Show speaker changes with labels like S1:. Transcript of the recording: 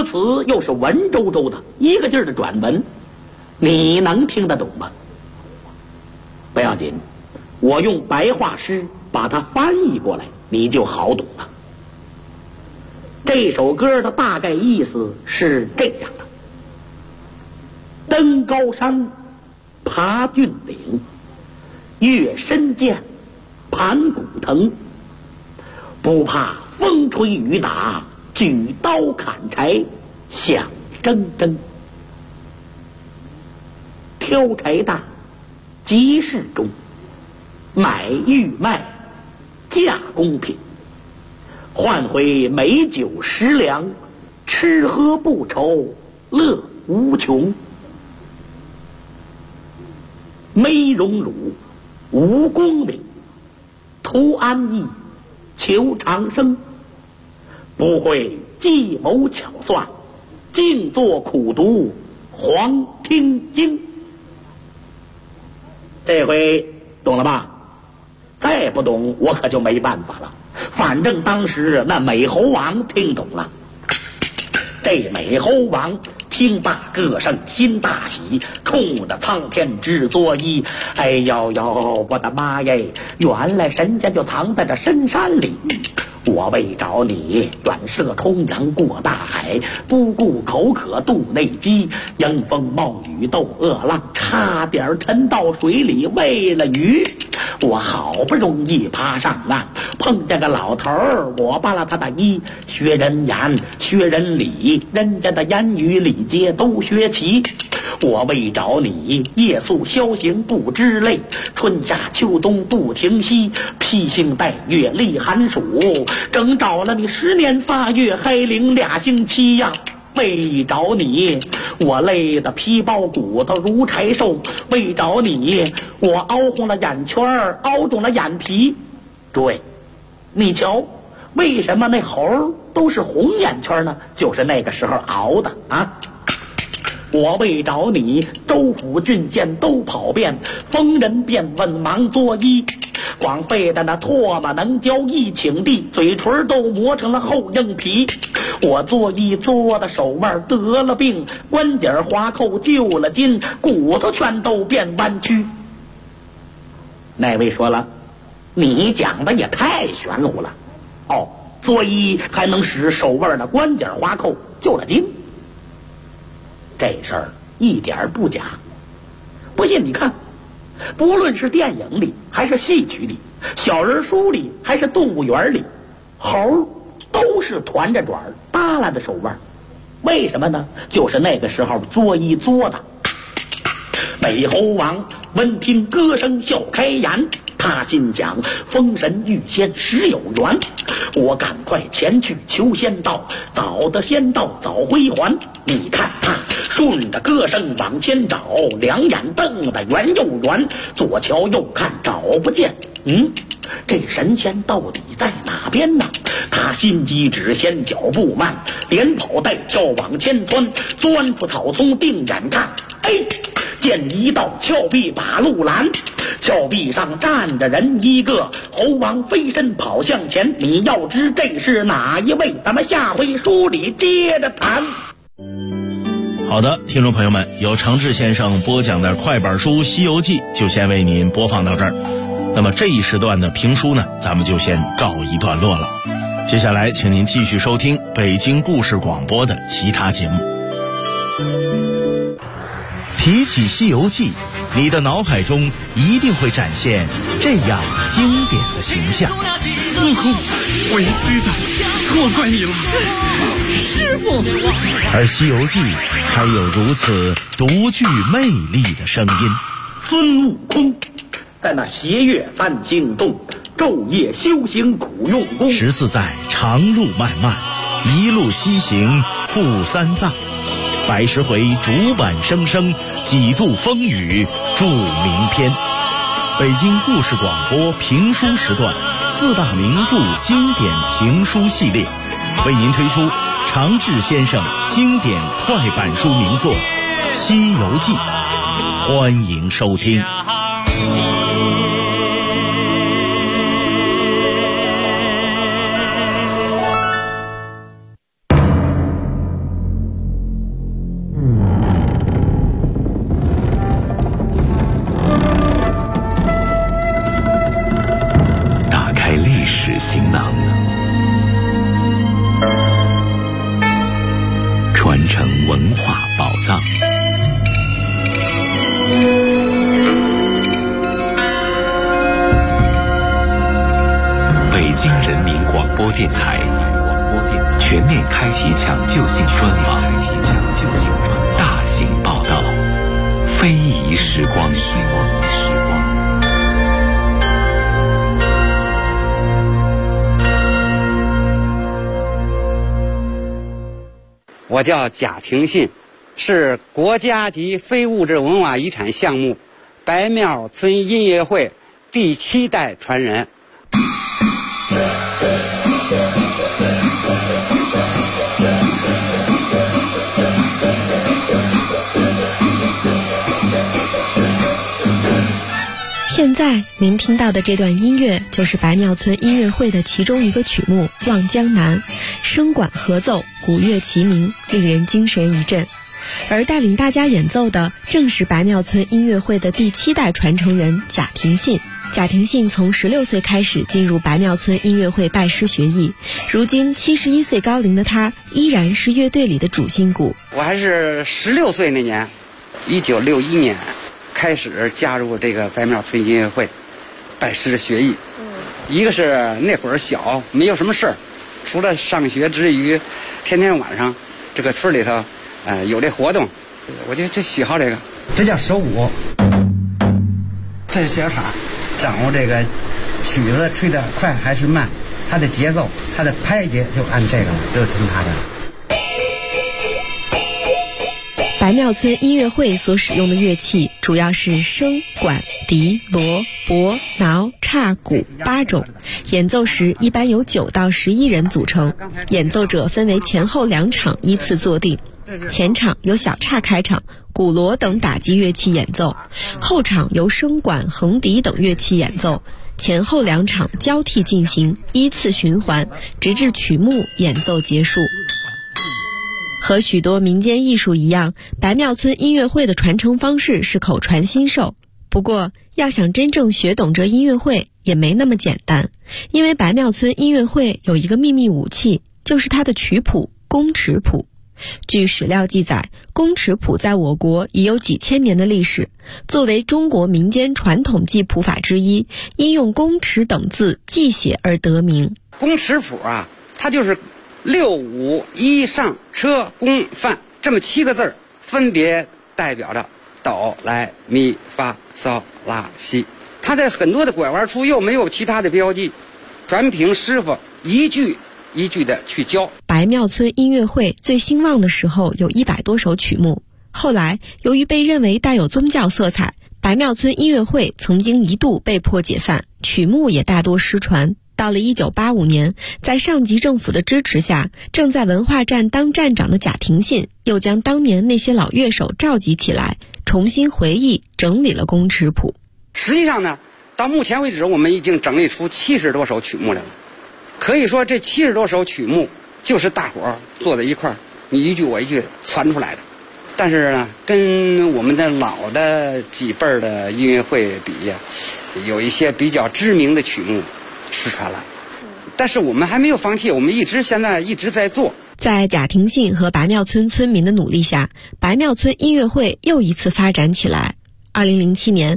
S1: 歌词又是文绉绉的，一个劲儿的转文，你能听得懂吗？不要紧，我用白话诗把它翻译过来，你就好懂了。这首歌的大概意思是这样的：登高山，爬峻岭，越深涧，盘古藤，不怕风吹雨打，举刀砍柴响铮铮。挑柴大，集市中，买玉卖，价公平，换回美酒食粮，吃喝不愁，乐无穷。没荣辱，无功名，图安逸，求长生，不会计谋巧算，静坐苦读黄庭经。这回懂了吧？再不懂我可就没办法了。反正当时那美猴王听懂了。这美猴王听罢歌声心大喜，冲着苍天直作揖。哎呦呦，我的妈耶，原来神仙就藏在这深山里。我为找你远涉重洋过大海，不顾口渴渡内饥，迎风冒雨斗恶浪，差点沉到水里喂了鱼。我好不容易爬上岸，碰见个老头儿，我扒了他的衣，学人言学人理，人家的言语礼节都学齐。我为找你夜宿宵行不知累，春夏秋冬不停息，披星戴月历寒暑，整找了你10年8月还领2星期呀。为找你我累得皮包骨头如柴兽，为找你我凹红了眼圈，凹肿了眼皮。诸位，你瞧，为什么那猴都是红眼圈呢？就是那个时候熬的啊。我为找你州府郡县都跑遍，逢人便问忙作揖，光废的那唾沫能交一顷地，嘴唇都磨成了厚硬皮。我作揖作的手腕得了病，关节划扣旧了筋，骨头全都变弯曲。那位说了，你讲的也太玄乎了。哦，作揖还能使手腕的关节划扣旧了筋，这事儿一点不假。不信你看，不论是电影里还是戏曲里，小人书里还是动物园里，猴都是团着爪耷拉着手腕。为什么呢？就是那个时候作揖作的。美猴王闻听歌声笑开颜，他心想封神遇仙实有缘，我赶快前去求仙道，早得仙道早归还。你看他顺着歌声往前找，两眼瞪得圆又圆，左瞧右看找不见。这神仙到底在哪边呢？他心急只嫌脚步慢，连跑带跳往前钻，钻出草丛定眼看。见一道峭壁把路拦，峭壁上站着人一个，猴王飞身跑向前。你要知这是哪一位，咱们下回书里接着谈。
S2: 好的，听众朋友们，由程志先生播讲的快板书《西游记》就先为您播放到这儿。那么这一时段的评书呢，咱们就先告一段落了。接下来请您继续收听北京故事广播的其他节目。提起《西游记》，你的脑海中一定会展现这样经典的形象。
S3: 悟空，为师的，错怪你了，师傅。
S2: 而《西游记》还有如此独具魅力的声音。
S1: 孙悟空在那斜月三星洞，昼夜修行苦用功
S2: ，14载长路漫漫，一路西行赴三藏。110回竹板声声，几度风雨著名篇。北京故事广播评书时段4大名著经典评书系列，为您推出常志先生经典快板书名作《西游记》，欢迎收听。
S4: 文化宝藏。北京人民广播电台全面开启抢救性专访，大型报道，非遗时光。
S5: 我叫贾廷信，是国家级非物质文化遗产项目白庙村音乐会第7代传人。
S6: 现在您听到的这段音乐就是白庙村音乐会的其中一个曲目《望江南》，声管合奏，鼓乐齐鸣，令人精神一振。而带领大家演奏的正是白庙村音乐会的第7代传承人贾廷信。贾廷信从16岁开始进入白庙村音乐会拜师学艺，如今71岁高龄的他依然是乐队里的主心骨。
S5: 我还是16岁那年，1961年开始加入这个白庙村音乐会拜师学艺。一个是那会儿小，没有什么事儿，除了上学之余，天天晚上这个村里头有这活动，我就喜好这个。这叫手鼓，这是小叉，掌握这个曲子吹得快还是慢，它的节奏，它的拍节就按这个，就听它的。
S6: 白庙村音乐会所使用的乐器主要是笙、管、笛、锣、钹、挠、叉、鼓8种，演奏时一般由9到11人组成，演奏者分为前后2场依次坐定。前场由小叉开场，鼓锣等打击乐器演奏，后场由笙管、横笛等乐器演奏，前后2场交替进行，依次循环，直至曲目演奏结束。和许多民间艺术一样，白庙村音乐会的传承方式是口传心授。不过，要想真正学懂这音乐会也没那么简单，因为白庙村音乐会有一个秘密武器，就是它的曲谱宫尺谱。据史料记载，宫尺谱在我国已有几千年的历史，作为中国民间传统记谱法之一，因用宫尺等字记写而得名。
S5: 宫尺谱啊，它就是6、5、1上车宫范这么7个字，分别代表着哆来咪发嗦拉西。它在很多的拐弯处又没有其他的标记，全凭师傅一句一句的去教。
S6: 白庙村音乐会最兴旺的时候有100多首曲目，后来由于被认为带有宗教色彩，白庙村音乐会曾经一度被迫解散，曲目也大多失传。到了1985年，在上级政府的支持下，正在文化站当站长的贾廷信又将当年那些老乐手召集起来，重新回忆整理了宫尺谱。
S5: 实际上呢，到目前为止我们已经整理出70多首曲目来了。可以说这70多首曲目就是大伙儿坐在一块儿，你一句我一句传出来的。但是呢，跟我们的老的几辈儿的音乐会比呀，有一些比较知名的曲目失传了，但是我们还没有放弃，我们现在一直在做。
S6: 在贾廷信和白庙村村民的努力下，白庙村音乐会又一次发展起来。2007年，